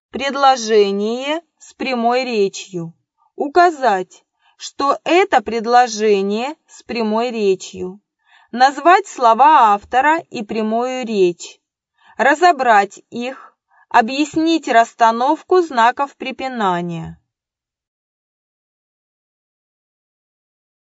предложение с прямой речью. Указать, что это предложение с прямой речью. Назвать слова автора и прямую речь. Разобрать их. Объяснить расстановку знаков препинания.